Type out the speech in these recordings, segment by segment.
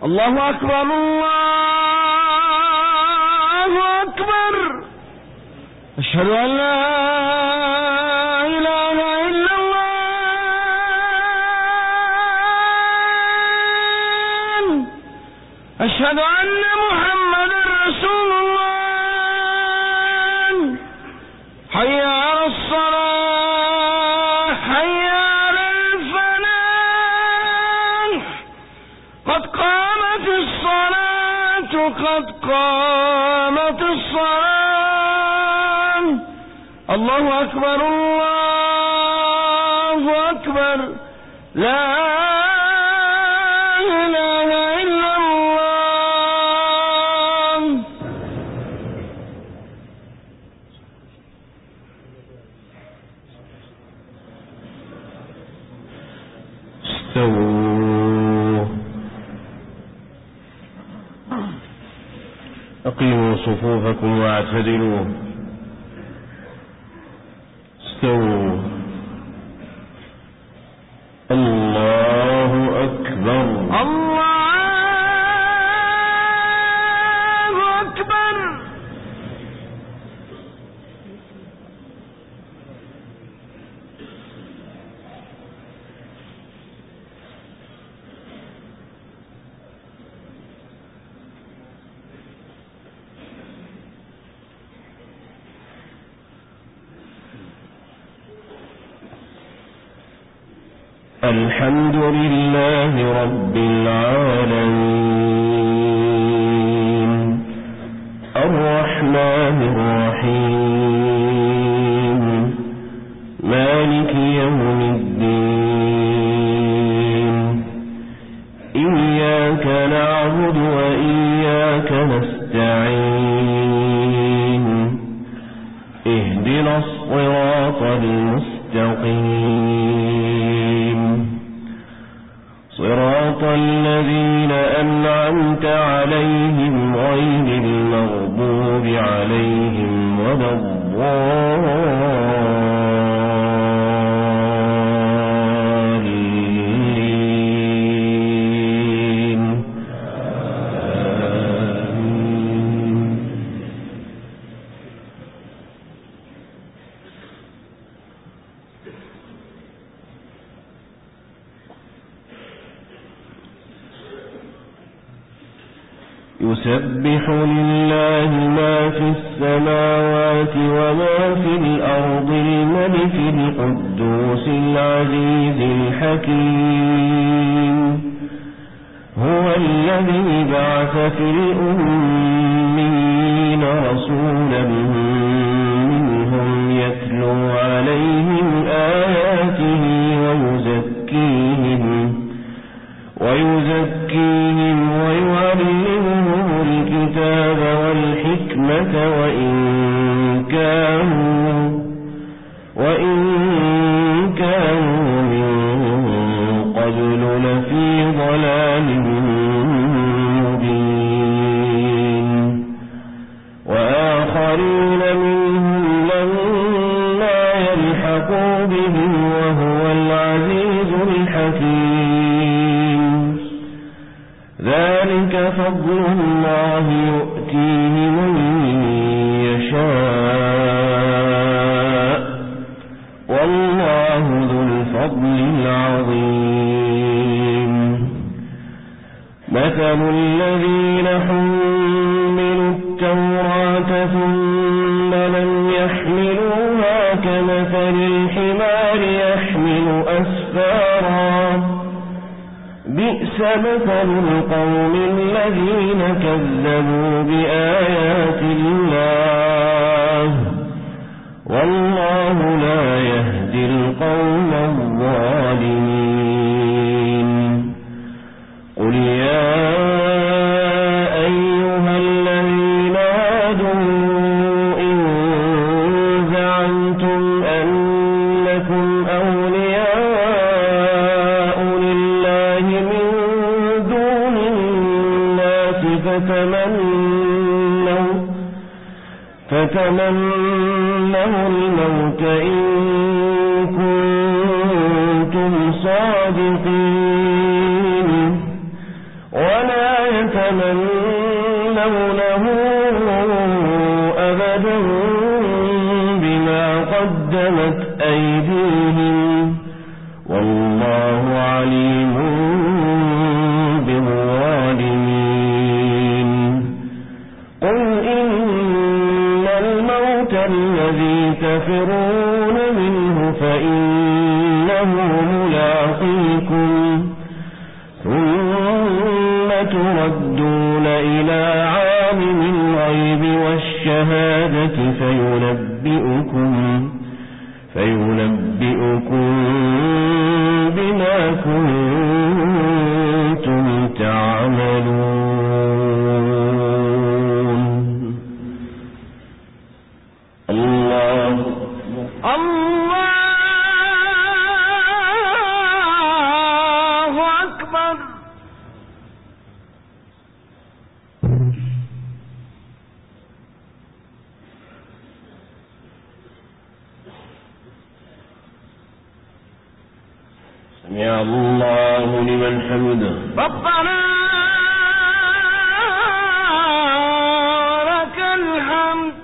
الله أكبر الله أكبر. أشهد أن لا إله إلا الله. أشهد أن محمدا رسول الله. حي على الصلاة حي على الفلاح. قد قامت الصلاة قد قامت الصلاة. الله أكبر الله أكبر. لا إله إلا الله. استووا. أقيموا صفوفكم واعتدلوا. استووا. الله أكبر. الله أكبر. الحمد لله رب العالمين الرحمن الرحيم مالك يوم الدين إياك نعبد وإياك نستعين اهدنا الصراط المستقيم صراط الذين أنعمت عليهم غير المغضوب عليهم ولا الضالين. يسبح لله ما في السماوات وما في الأرض الملك القدوس العزيز الحكيم هو الذي بعث في الأمين رسولا منهم يتلو عليهم آياته ويزكيهم ويعلمهم الكتاب والحكمة وإن كانوا من قبل لفي ضلال مبين وآخرين منهم لما يلحقوا بهم وهو العزيز الحكيم ذلك فضل الله يؤتيه من يشاء والله ذو الفضل العظيم مثل الذين حملوا التوراة ثم لم يحملوها كمثل الحمار يحمل أسفارا بئس مثل القوم الذين كذبوا بآيات الله والله لا يهدي القوم الظالمين قل يا أيها الذين هادوا إن زعمتم أنكم أولياء لله من دون الناس فتمنوا الموت إن كنتم صادقين ولا يتمنونه أبدا بما قدمت أيديهم والله عليم بالظالمين. قل إن الموت الذي تفرون منه فإنه ملاقيكم ثم تردون إلى عالم الغيب والشهادة فينبئكم بما كنتم تعملون. الله أكبر. سمع الله لمن حمده. ربنا لك الحمد.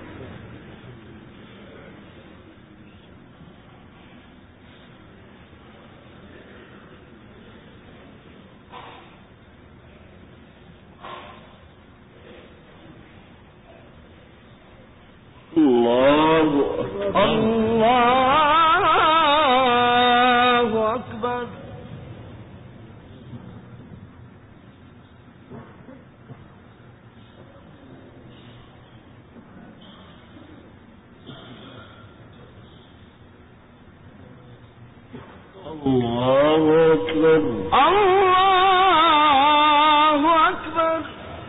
الله أكبر. الله أكبر. الله أكبر.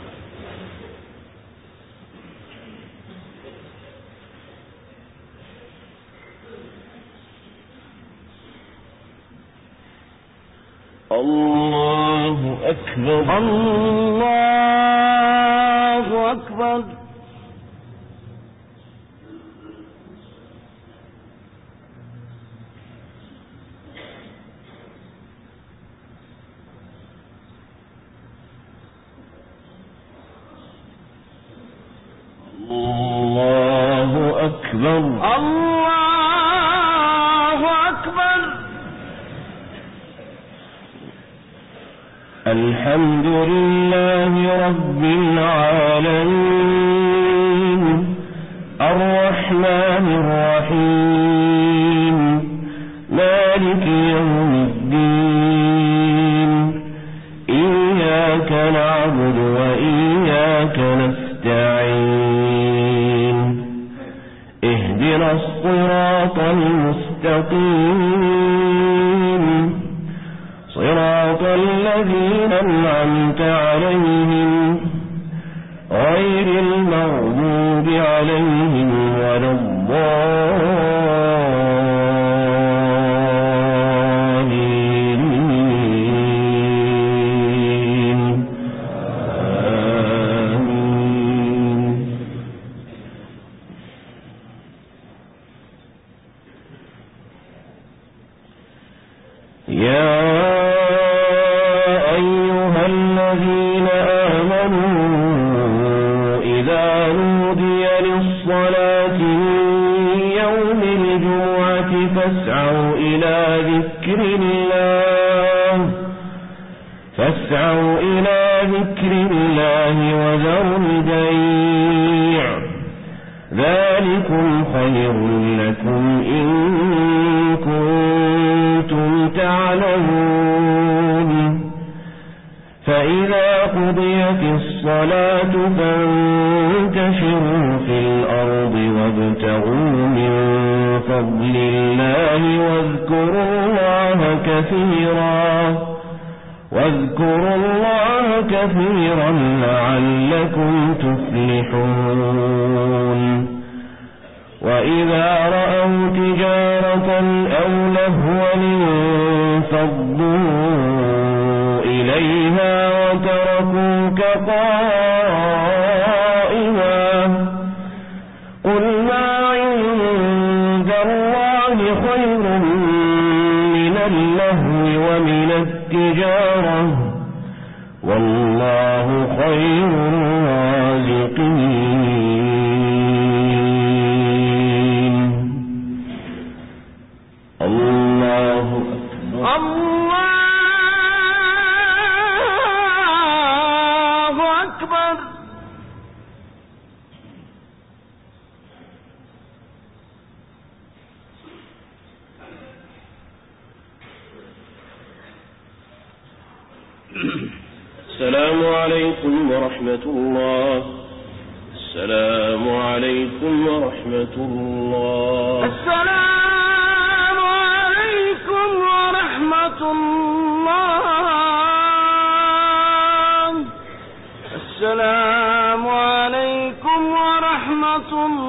الله أكبر. الله أكبر. الله أكبر. الله أكبر. الحمد لله رب العالمين الرحمن الرحيم مالك يوم الدين إياك نعبد وإياك نستعين اهدنا الصراط المستقيم صراط الذين أنعمت عليهم غير المغضوب عليهم ولا الضالين. آمين. يا فاسعوا إلى ذكر الله وذروا البيع ذلكم خير لكم إن كنتم تعلمون. فإذا قضيت الصلاة فانتشروا في الأرض وابتغوا من فضل الله واذكروا الله كثيرا لعلكم تفلحون. وإذا رأوا تجارة أو لهوا انفضوا إليها وتركوك قائما قل ما عند الله خير من اللهو ومن التجارة والله السلام عليكم ورحمة الله. السلام عليكم ورحمة الله. السلام عليكم ورحمة الله. السلام عليكم ورحمة الله.